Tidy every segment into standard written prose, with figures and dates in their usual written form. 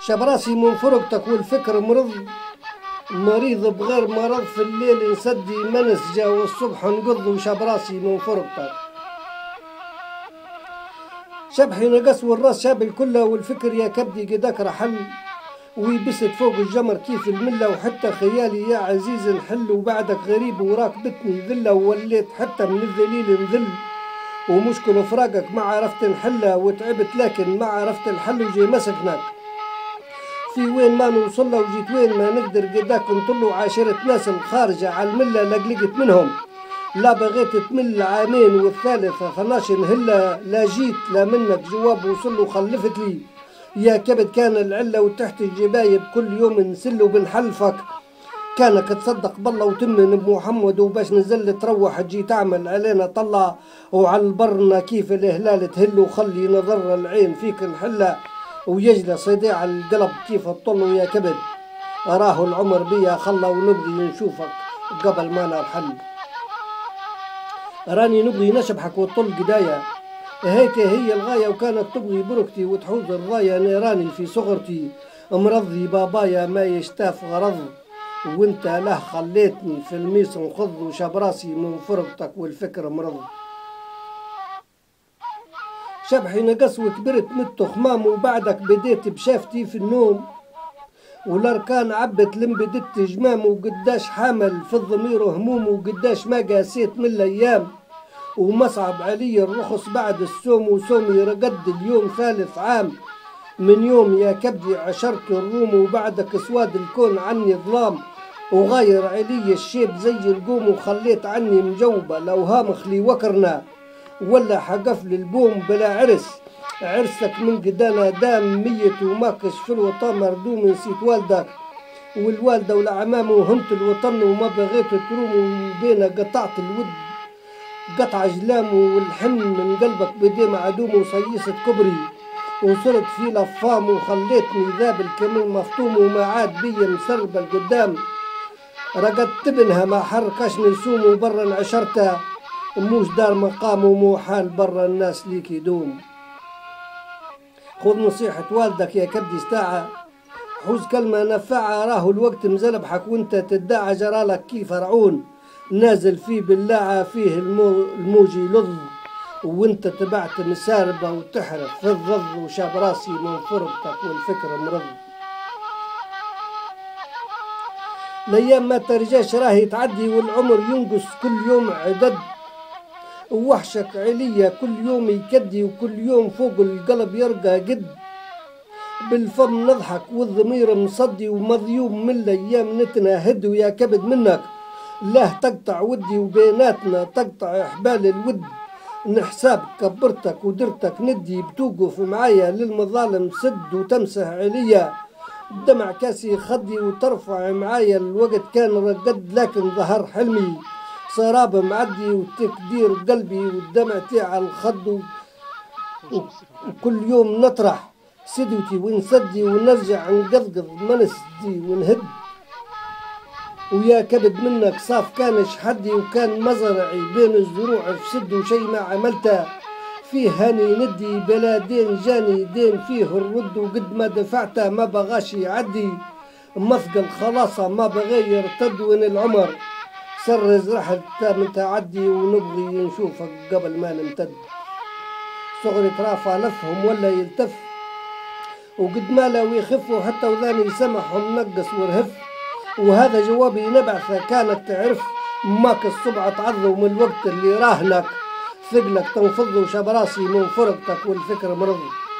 شبراسي من فرقتك والفكر مريض بغير مرض، في الليل نسدي منس جا والصبح نقض، وشبراسي من فرقتك. شبحي نقص والراس شاب الكلة، والفكر يا كبدي قداك رحل، ويبست فوق الجمر كيف الملة، وحتى خيالي يا عزيز نحل، وبعدك غريب وراكبتني ذلة، ووليت حتى من الذليل نذل، ومشكل فراقك ما عرفت نحلها، وتعبت لكن ما عرفت الحل، وجي مسكنك في وين ما نوصل، وجيت وين ما نقدر قداك نطلوا، عاشرة ناس الخارجة على الملة لقلقت منهم، لا بغيت تمل عامين والثالث 12 نهلا، لا جيت لا منك جواب وصل، وخلفت لي يا كبد كان العلة، وتحت الجبايب كل يوم نسل وبنحلفك، كانك تصدق بالله وتمن بمحمد، وباش نزل تروح تجي تعمل علينا طلع، وعلى البرنا كيف الهلال تهل، وخلي نظر العين فيك نحله، ويجلى صداع القلب كيف تطل، يا كبد أراه العمر بيا خلى، ونبغي نشوفك قبل ما نرحل، راني نبغي نشبحك وتطل قدايا، هيك هي الغاية، وكانك تبغي بركتي وتحوز الراية، نيراني في صغرتي مرضي بابايا ما يشتاف غرض، وانت له خليتني في الميس نخض، وشبراسي من فرقتك والفكر مرض. شبحي نقص وكبرت مت خمام، وبعدك بديت بشافتي في النوم، والاركان عبت لمبدت جمام، وقداش حامل في الضمير هموم، وقداش ما قاسيت من الايام، ومصعب علي الرخص بعد السوم، وسومي رقد اليوم 3 عام من يوم يا كبدي عشرت الروم، وبعدك سواد الكون عني ظلام، وغاير علي الشيب زي القوم، وخليت عني مجوبة لو هامخلي وكرنا، ولا حقف للبوم بلا عرسك من قدانا دام ميت، وماكش في الوطن مردوم، نسيت والدك والوالدة والعمام، وهمت الوطن وما بغيت تروم، وبينا قطعت الود قطع جلام، والحن من قلبك بدي معدوم، وصيصت كبري وصرت في لفام، وخليتني ذاب الكمين مفطوم، وما عاد بيا مسربة القدام، رقدت ابنها ما حركش نسوم، وبرا عشرتها موش دار مقام، ومو حال برا الناس ليك يدوم. خذ نصيحة والدك يا كبدي استاعة، حوز كلمة نفاعة، راهو الوقت مزلبحك وانت تدعى، جرالك كيف رعون نازل فيه باللاعة، فيه الموجي لظ، وانت تبعت مساربة وتحرف في الضض، وشاب راسي من فرقتك والفكر مرض. الايام ما ترجاش راهي تعدي، والعمر ينقص كل يوم عدد، ووحشك عليا كل يوم يكدي، وكل يوم فوق القلب يرقى قد، بالفم نضحك والضمير مصدي، ومضيوم من الايام نتناهد، ويا كبد منك لا تقطع ودي، وبيناتنا تقطع حبال الود، نحساب كبرتك ودرتك ندي، بتوقف معايا للمظالم سد، وتمسح عليا دمع كاسي خدي، وترفع معايا الوقت كان رقد، لكن ظهر حلمي سراب معدي، وتكدير قلبي والدمع تاع الخد، وكل يوم نطرح سدوتي ونسدي، ونرجع نقضقض منسدي ونهد، ويا كبد منك صاف كانش حدي، وكان مزرعي بين الزروع في سد، وشي ما عملته فيه هاني ندي، بلا دين جاني دين فيه الرد، وقد ما دفعته ما بغاش يعدي، مثقل خلاصة ما بغي يرتد، وين العمر سرز رحل متعدي، ونبغي نشوفك قبل ما نمتد، صغري ترافع لفهم ولا يلتف، وقد ما لا ويخفوا حتى وذاني سمحهم نقص ورهف، وهذا جوابي نبعثه كانك تعرف، ماك الصبع تعظوا من الوقت اللي راهنك ثقلك تنفض، وشبراسي من فرقتك والفكر مرض.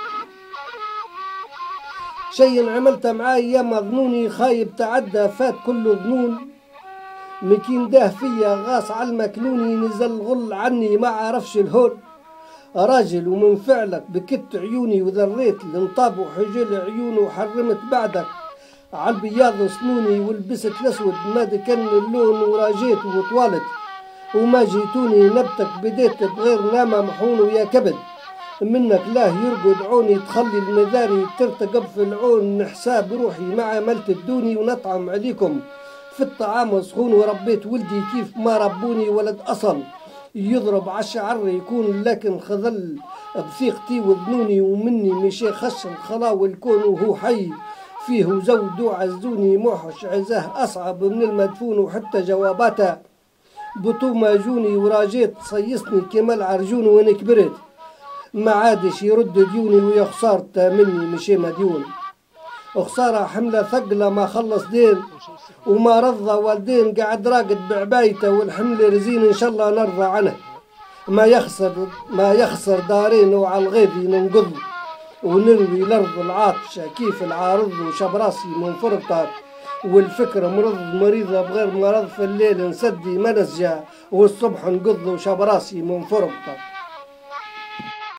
شي عملته معاي يا مظنوني، خايب تعدى فات كل ظنون، مكين ده فيا غاص على المكنوني، نزل غل عني ما عرفش الهول، راجل ومن فعلك بكت عيوني، وذريت لنطاب وحجل عيونه، وحرمت بعدك عالبياض سنوني، ولبست الاسود ما كان اللون، وراجيت وطوالت وما جيتوني، نبتك بديت بغير نامة محون، ويا كبد منك لاه يرقد عوني، تخلي المذاري ترتقب في العون، نحساب روحي ما عملت الدوني، ونطعم عليكم في الطعام وسخون، وربيت ولدي كيف ما ربوني، ولد أصل يضرب عالشعر يكون، لكن خذل بثيقتي وظنوني، ومني مشي خش الخلا والكون، وهو حي فيه وزود وعزوني موحش عزاه أصعب من المدفون وحتى جواباته بطومة جوني وراجيت صيصني كما العرجون وين كبرت ما عادش يرد ديوني ويا خسارته مني مشي مديون وخسارة حملة ثقلة ما خلص دين وما رضى والدين قاعد راقد بعبايته والحمل رزين إن شاء الله نرضى عنه ما يخسر دارين وعلى الغيظ ننقض ونروي الأرض العاطشة كيف العارض وشبراسي منفرطة والفكرة مريضة بغير مرض في الليل نسدي منسجة والصبح نقض وشبراسي منفرطة